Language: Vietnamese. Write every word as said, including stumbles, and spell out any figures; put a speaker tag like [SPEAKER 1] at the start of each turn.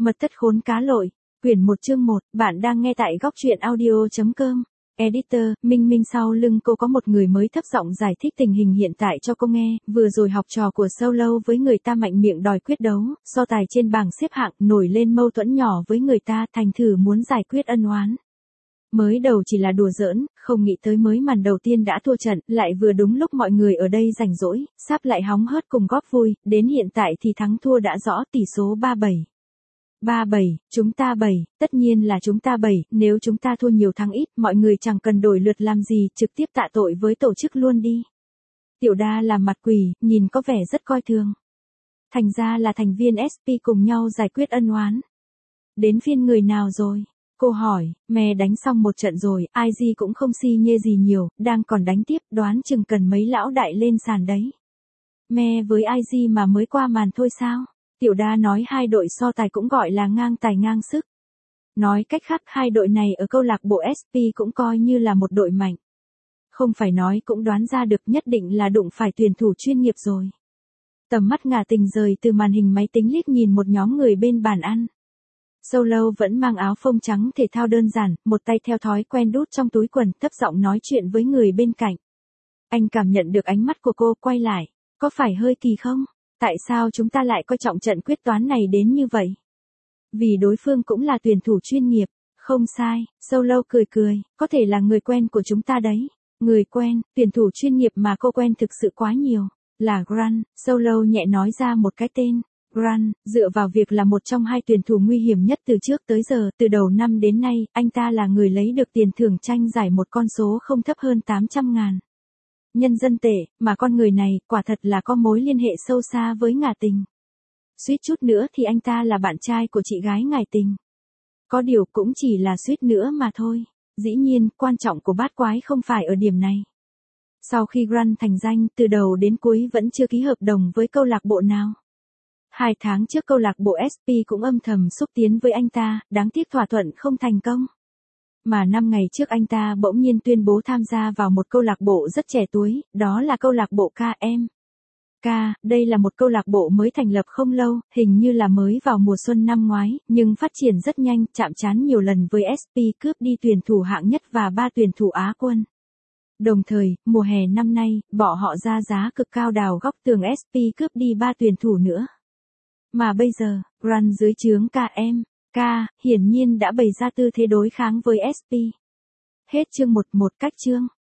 [SPEAKER 1] Mật thất khốn cá lội, quyển một chương một, bạn đang nghe tại góc truyện audio chấm com. Editor, Minh Minh sau lưng cô có một người mới thấp giọng giải thích tình hình hiện tại cho cô nghe, vừa rồi học trò của Solo với người ta mạnh miệng đòi quyết đấu, so tài trên bảng xếp hạng, nổi lên mâu thuẫn nhỏ với người ta, thành thử muốn giải quyết ân oán. Mới đầu chỉ là đùa giỡn, không nghĩ tới mới màn đầu tiên đã thua trận, lại vừa đúng lúc mọi người ở đây rảnh rỗi, sắp lại hóng hớt cùng góp vui, đến hiện tại thì thắng thua đã rõ, tỷ số ba bảy. ba bảy, chúng ta bảy, tất nhiên là chúng ta bảy, nếu chúng ta thua nhiều thắng ít, mọi người chẳng cần đổi lượt làm gì, trực tiếp tạ tội với tổ chức luôn đi. Tiểu Đa làm mặt quỷ, nhìn có vẻ rất coi thường. Thành ra là thành viên ét pê cùng nhau giải quyết ân oán. Đến phiên người nào rồi? Cô hỏi, mẹ đánh xong một trận rồi, i giê cũng không si nhê gì nhiều, đang còn đánh tiếp, đoán chừng cần mấy lão đại lên sàn đấy. Mẹ với i giê mà mới qua màn thôi sao? Tiểu Đa nói hai đội so tài cũng gọi là ngang tài ngang sức. Nói cách khác hai đội này ở câu lạc bộ ét pê cũng coi như là một đội mạnh. Không phải nói cũng đoán ra được, nhất định là đụng phải tuyển thủ chuyên nghiệp rồi. Tầm mắt Ngả Tình rời từ màn hình máy tính liếc nhìn một nhóm người bên bàn ăn. Solo vẫn mang áo phông trắng thể thao đơn giản, một tay theo thói quen đút trong túi quần, thấp giọng nói chuyện với người bên cạnh. Anh cảm nhận được ánh mắt của cô, quay lại, có phải hơi kỳ không? Tại sao chúng ta lại coi trọng trận quyết toán này đến như vậy? Vì đối phương cũng là tuyển thủ chuyên nghiệp. Không sai, Solo cười cười, có thể là người quen của chúng ta đấy. Người quen, tuyển thủ chuyên nghiệp mà cô quen thực sự quá nhiều. Là Grant, Solo nhẹ nói ra một cái tên. Grant, dựa vào việc là một trong hai tuyển thủ nguy hiểm nhất từ trước tới giờ, từ đầu năm đến nay, anh ta là người lấy được tiền thưởng tranh giải một con số không thấp hơn tám trăm ngàn. Nhân dân tệ, mà con người này, quả thật là có mối liên hệ sâu xa với Ngả Tình. Suýt chút nữa thì anh ta là bạn trai của chị gái Ngải Tình. Có điều cũng chỉ là suýt nữa mà thôi. Dĩ nhiên, quan trọng của bát quái không phải ở điểm này. Sau khi Grant thành danh, từ đầu đến cuối vẫn chưa ký hợp đồng với câu lạc bộ nào. Hai tháng trước câu lạc bộ ét pê cũng âm thầm xúc tiến với anh ta, đáng tiếc thỏa thuận không thành công. Mà năm ngày trước anh ta bỗng nhiên tuyên bố tham gia vào một câu lạc bộ rất trẻ tuổi, đó là câu lạc bộ ca em. K, đây là một câu lạc bộ mới thành lập không lâu, hình như là mới vào mùa xuân năm ngoái, nhưng phát triển rất nhanh, chạm trán nhiều lần với ét pê, cướp đi tuyển thủ hạng nhất và ba tuyển thủ Á quân. Đồng thời, mùa hè năm nay, bỏ họ ra giá cực cao đào góc tường ét pê cướp đi ba tuyển thủ nữa. Mà bây giờ, Grant dưới trướng ca em, K, hiển nhiên đã bày ra tư thế đối kháng với ét pê. Hết chương một, một cách chương.